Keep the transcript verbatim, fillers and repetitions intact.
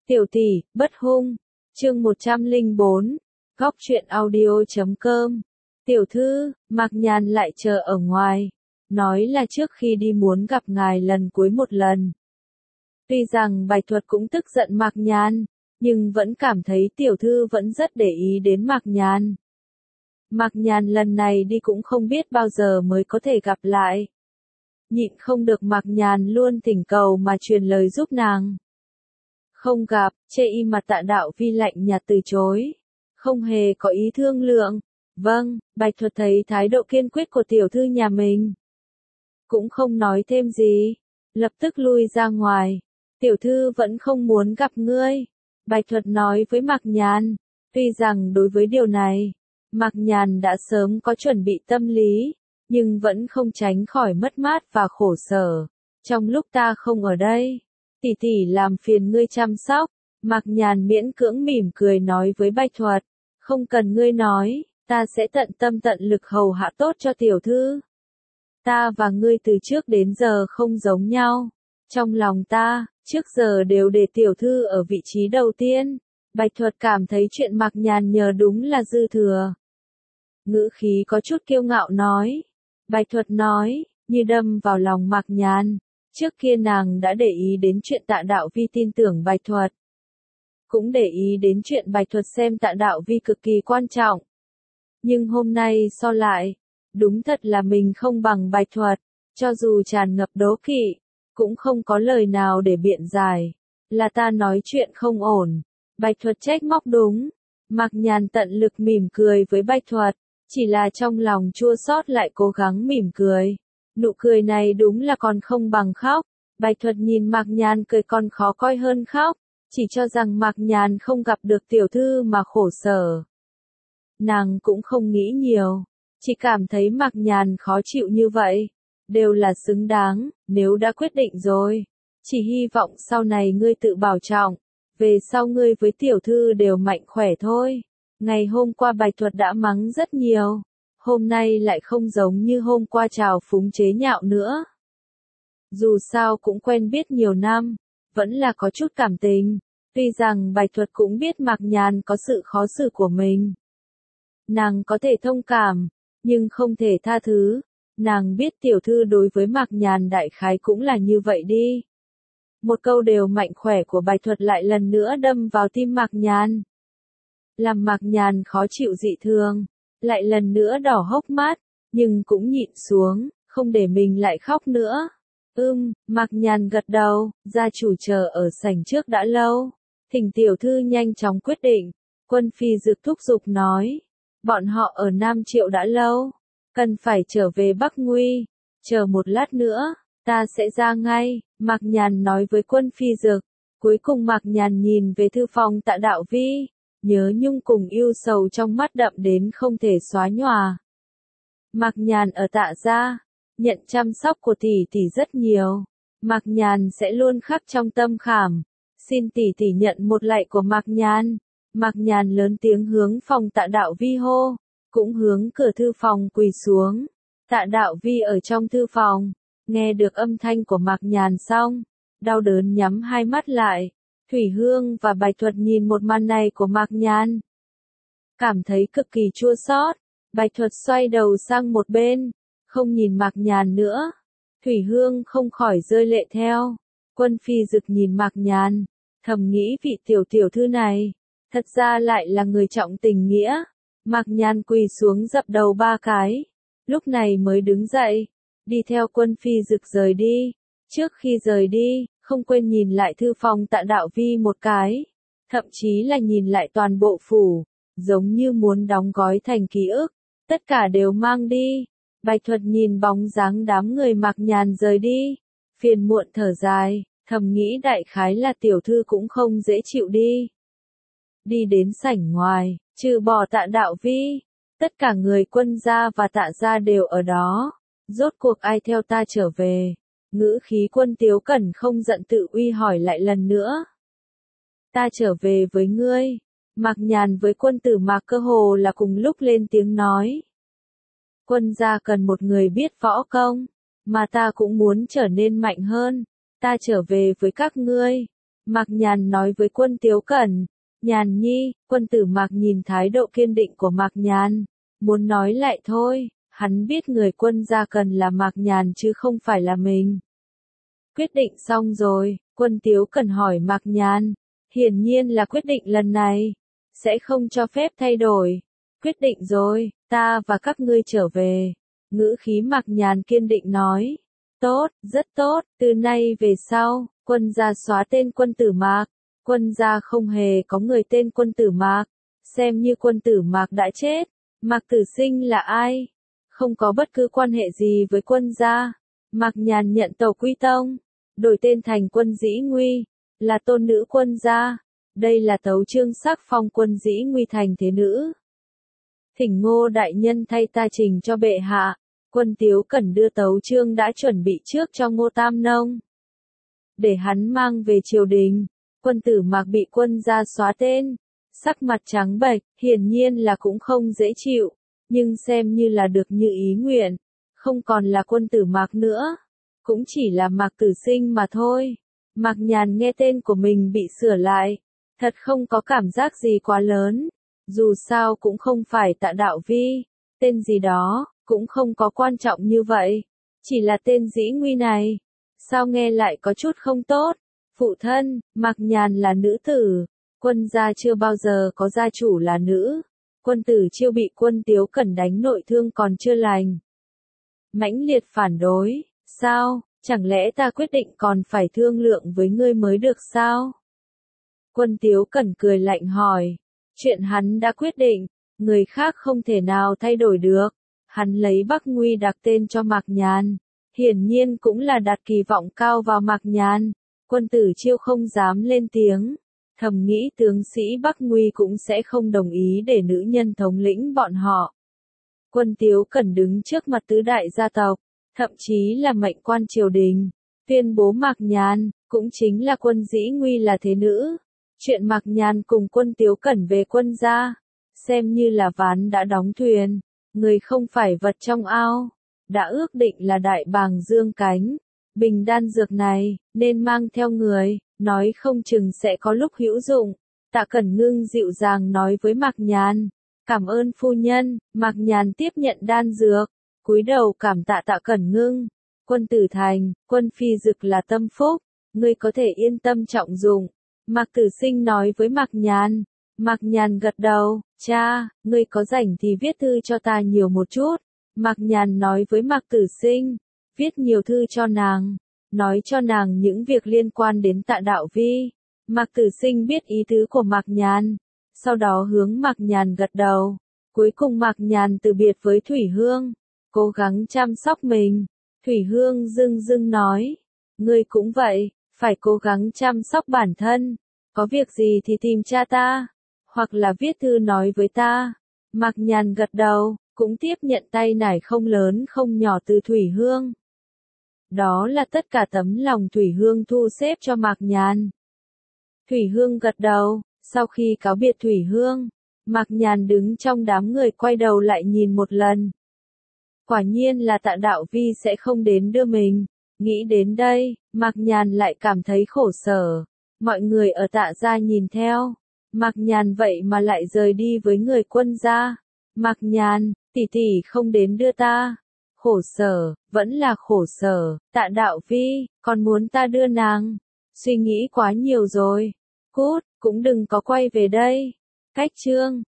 Tiểu tỷ, bất hung. Chương một trăm lẻ bốn. Góc truyện audio chấm com. Tiểu thư, Mạc Nhàn lại chờ ở ngoài, nói là trước khi đi muốn gặp ngài lần cuối một lần. Tuy rằng Bạch Thuật cũng tức giận Mạc Nhàn, nhưng vẫn cảm thấy tiểu thư vẫn rất để ý đến Mạc Nhàn. Mạc Nhàn lần này đi cũng không biết bao giờ mới có thể gặp lại. Nhịn không được Mạc Nhàn luôn thỉnh cầu mà truyền lời giúp nàng. Không gặp, chê y mặt Tạ Đạo Vi lạnh nhạt từ chối. Không hề có ý thương lượng. Vâng, Bạch Thuật thấy thái độ kiên quyết của tiểu thư nhà mình, cũng không nói thêm gì, lập tức lui ra ngoài. Tiểu thư vẫn không muốn gặp ngươi. Bạch Thuật nói với Mạc Nhàn. Tuy rằng đối với điều này, Mạc Nhàn đã sớm có chuẩn bị tâm lý, nhưng vẫn không tránh khỏi mất mát và khổ sở. Trong lúc ta không ở đây, tỷ tỷ làm phiền ngươi chăm sóc. Mạc Nhàn miễn cưỡng mỉm cười nói với Bạch Thuật. Không cần ngươi nói, ta sẽ tận tâm tận lực hầu hạ tốt cho tiểu thư. Ta và ngươi từ trước đến giờ không giống nhau. Trong lòng ta, trước giờ đều để tiểu thư ở vị trí đầu tiên. Bạch Thuật cảm thấy chuyện Mạc Nhàn nhờ đúng là dư thừa. Ngữ khí có chút kiêu ngạo nói. Bạch Thuật nói, như đâm vào lòng Mạc Nhàn. Trước kia nàng đã để ý đến chuyện Tạ Đạo Vi tin tưởng Bạch Thuật, cũng để ý đến chuyện Bạch Thuật xem Tạ Đạo Vi cực kỳ quan trọng. Nhưng hôm nay so lại, đúng thật là mình không bằng Bạch Thuật, cho dù tràn ngập đố kỵ, cũng không có lời nào để biện giải. Là ta nói chuyện không ổn. Bạch Thuật trách móc đúng. Mạc Nhàn tận lực mỉm cười với Bạch Thuật, chỉ là trong lòng chua xót lại cố gắng mỉm cười. Nụ cười này đúng là còn không bằng khóc. Bạch Thuật nhìn Mạc Nhàn cười còn khó coi hơn khóc, chỉ cho rằng Mạc Nhàn không gặp được tiểu thư mà khổ sở. Nàng cũng không nghĩ nhiều, chỉ cảm thấy Mạc Nhàn khó chịu như vậy, đều là xứng đáng. Nếu đã quyết định rồi, chỉ hy vọng sau này ngươi tự bảo trọng, về sau ngươi với tiểu thư đều mạnh khỏe thôi. Ngày hôm qua Bạch Thuật đã mắng rất nhiều, hôm nay lại không giống như hôm qua trào phúng chế nhạo nữa. Dù sao cũng quen biết nhiều năm, vẫn là có chút cảm tình. Tuy rằng Bạch Thuật cũng biết Mạc Nhàn có sự khó xử của mình, nàng có thể thông cảm, nhưng không thể tha thứ. Nàng biết tiểu thư đối với Mạc Nhàn đại khái cũng là như vậy đi. Một câu đều mạnh khỏe của Bạch Thuật lại lần nữa đâm vào tim Mạc Nhàn, làm Mạc Nhàn khó chịu dị thường, lại lần nữa đỏ hốc mắt, nhưng cũng nhịn xuống, không để mình lại khóc nữa. Ưm, Mạc Nhàn gật đầu. Gia chủ chờ ở sảnh trước đã lâu, thỉnh tiểu thư nhanh chóng quyết định. Quân Phi Dực thúc giục nói, bọn họ ở Nam Triệu đã lâu, cần phải trở về Bắc Nguy. Chờ một lát nữa, ta sẽ ra ngay. Mạc Nhàn nói với Quân Phi Dực. Cuối cùng Mạc Nhàn nhìn về thư phòng Tạ Đạo Vi, nhớ nhung cùng yêu sầu trong mắt đậm đến không thể xóa nhòa. Mạc Nhàn ở Tạ gia, nhận chăm sóc của tỷ tỷ rất nhiều. Mạc Nhàn sẽ luôn khắc trong tâm khảm. Xin tỷ tỷ nhận một lạy của Mạc Nhàn. Mạc Nhàn lớn tiếng hướng phòng Tạ Đạo Vi hô, cũng hướng cửa thư phòng quỳ xuống. Tạ Đạo Vi ở trong thư phòng, nghe được âm thanh của Mạc Nhàn xong, đau đớn nhắm hai mắt lại. Thủy Hương và Bạch Thuật nhìn một màn này của Mạc Nhàn, cảm thấy cực kỳ chua xót. Bạch Thuật xoay đầu sang một bên, không nhìn Mạc Nhàn nữa. Thủy Hương không khỏi rơi lệ theo. Quân Phi Dực nhìn Mạc Nhàn, thầm nghĩ vị tiểu tiểu thư này, thật ra lại là người trọng tình nghĩa. Mạc Nhàn quỳ xuống dập đầu ba cái, lúc này mới đứng dậy, đi theo Quân Phi Dực rời đi. Trước khi rời đi, không quên nhìn lại thư phòng Tạ Đạo Vi một cái, thậm chí là nhìn lại toàn bộ phủ, giống như muốn đóng gói thành ký ức, tất cả đều mang đi. Bạch Thuật nhìn bóng dáng đám người Mạc Nhàn rời đi, phiền muộn thở dài, thầm nghĩ đại khái là tiểu thư cũng không dễ chịu đi. Đi đến sảnh ngoài, trừ bỏ Tạ Đạo Vi, tất cả người Quân gia và Tạ gia đều ở đó. Rốt cuộc ai theo ta trở về? Ngữ khí Quân Tiếu Cẩn không giận tự uy hỏi lại lần nữa. Ta trở về với ngươi. Mạc Nhàn với Quân tử Mạc cơ hồ là cùng lúc lên tiếng nói. Quân gia cần một người biết võ công, mà ta cũng muốn trở nên mạnh hơn. Ta trở về với các ngươi. Mạc Nhàn nói với Quân Tiếu Cẩn. Nhàn nhi, quân tử Mạc nhìn thái độ kiên định của Mạc Nhàn, muốn nói lại thôi, hắn biết người quân gia cần là Mạc Nhàn chứ không phải là mình. Quyết định xong rồi, Quân Tiếu Cẩn hỏi Mạc Nhàn, hiển nhiên là quyết định lần này, sẽ không cho phép thay đổi. Quyết định rồi, ta và các ngươi trở về. Ngữ khí Mạc Nhàn kiên định nói. Tốt, rất tốt, từ nay về sau, quân gia xóa tên quân tử Mạc. Quân gia không hề có người tên quân tử Mạc, xem như quân tử Mạc đã chết. Mạc Tử Sinh là ai? Không có bất cứ quan hệ gì với quân gia. Mạc Nhàn nhận tàu quy tông, đổi tên thành Quân Dĩ Nguy, là tôn nữ quân gia. Đây là tấu chương sắc phong Quân Dĩ Nguy thành thế nữ. Thỉnh Ngô đại nhân thay ta trình cho bệ hạ. Quân Tiếu Cẩn đưa tấu chương đã chuẩn bị trước cho Ngô Tam Nông, để hắn mang về triều đình. Quân tử Mạc bị quân gia xóa tên, sắc mặt trắng bệch, hiển nhiên là cũng không dễ chịu, nhưng xem như là được như ý nguyện, không còn là quân tử Mạc nữa, cũng chỉ là Mạc Tử Sinh mà thôi. Mạc Nhàn nghe tên của mình bị sửa lại, thật không có cảm giác gì quá lớn, dù sao cũng không phải Tạ Đạo Vi, tên gì đó, cũng không có quan trọng như vậy, chỉ là tên Dĩ Nguy này, sao nghe lại có chút không tốt. Phụ thân, Mạc Nhàn là nữ tử, quân gia chưa bao giờ có gia chủ là nữ, quân tử Chiêu bị Quân Tiếu Cẩn đánh nội thương còn chưa lành. Mãnh liệt phản đối, sao, chẳng lẽ ta quyết định còn phải thương lượng với ngươi mới được sao? Quân Tiếu Cẩn cười lạnh hỏi, chuyện hắn đã quyết định, người khác không thể nào thay đổi được, hắn lấy Bắc Nguy đặt tên cho Mạc Nhàn, hiển nhiên cũng là đặt kỳ vọng cao vào Mạc Nhàn. Quân tử Chiêu không dám lên tiếng, thầm nghĩ tướng sĩ Bắc Nguy cũng sẽ không đồng ý để nữ nhân thống lĩnh bọn họ. Quân Tiếu Cẩn đứng trước mặt tứ đại gia tộc, thậm chí là mệnh quan triều đình, tuyên bố Mạc Nhàn, cũng chính là Quân Dĩ Nguy là thế nữ. Chuyện Mạc Nhàn cùng Quân Tiếu Cẩn về quân gia, xem như là ván đã đóng thuyền, người không phải vật trong ao, đã ước định là đại bàng dương cánh. Bình đan dược này, nên mang theo người, nói không chừng sẽ có lúc hữu dụng. Tạ Cẩn Ngưng dịu dàng nói với Mạc Nhàn, cảm ơn phu nhân. Mạc Nhàn tiếp nhận đan dược, cúi đầu cảm tạ Tạ Cẩn Ngưng. Quân tử thành, Quân phi dực là tâm phúc, ngươi có thể yên tâm trọng dụng. Mạc Tử Sinh nói với Mạc Nhàn. Mạc Nhàn gật đầu, cha, ngươi có rảnh thì viết thư cho ta nhiều một chút. Mạc Nhàn nói với Mạc Tử Sinh. Viết nhiều thư cho nàng, nói cho nàng những việc liên quan đến Tạ Đạo Vi. Mạc Tử Sinh biết ý tứ của Mạc Nhàn, sau đó hướng Mạc Nhàn gật đầu. Cuối cùng Mạc Nhàn từ biệt với Thủy Hương, cố gắng chăm sóc mình. Thủy Hương dưng dưng nói, ngươi cũng vậy, phải cố gắng chăm sóc bản thân, có việc gì thì tìm cha ta, hoặc là viết thư nói với ta. Mạc Nhàn gật đầu, cũng tiếp nhận tay nải không lớn không nhỏ từ Thủy Hương. Đó là tất cả tấm lòng Thủy Hương thu xếp cho Mạc Nhàn. Thủy Hương gật đầu, sau khi cáo biệt Thủy Hương, Mạc Nhàn đứng trong đám người quay đầu lại nhìn một lần. Quả nhiên là Tạ Đạo Vi sẽ không đến đưa mình. Nghĩ đến đây, Mạc Nhàn lại cảm thấy khổ sở. Mọi người ở Tạ gia nhìn theo. Mạc Nhàn vậy mà lại rời đi với người quân gia. Mạc Nhàn, tỷ tỷ không đến đưa ta. Khổ sở, vẫn là khổ sở. Tạ Đạo Vi, còn muốn ta đưa nàng. Suy nghĩ quá nhiều rồi. Cút, cũng đừng có quay về đây. Cách chương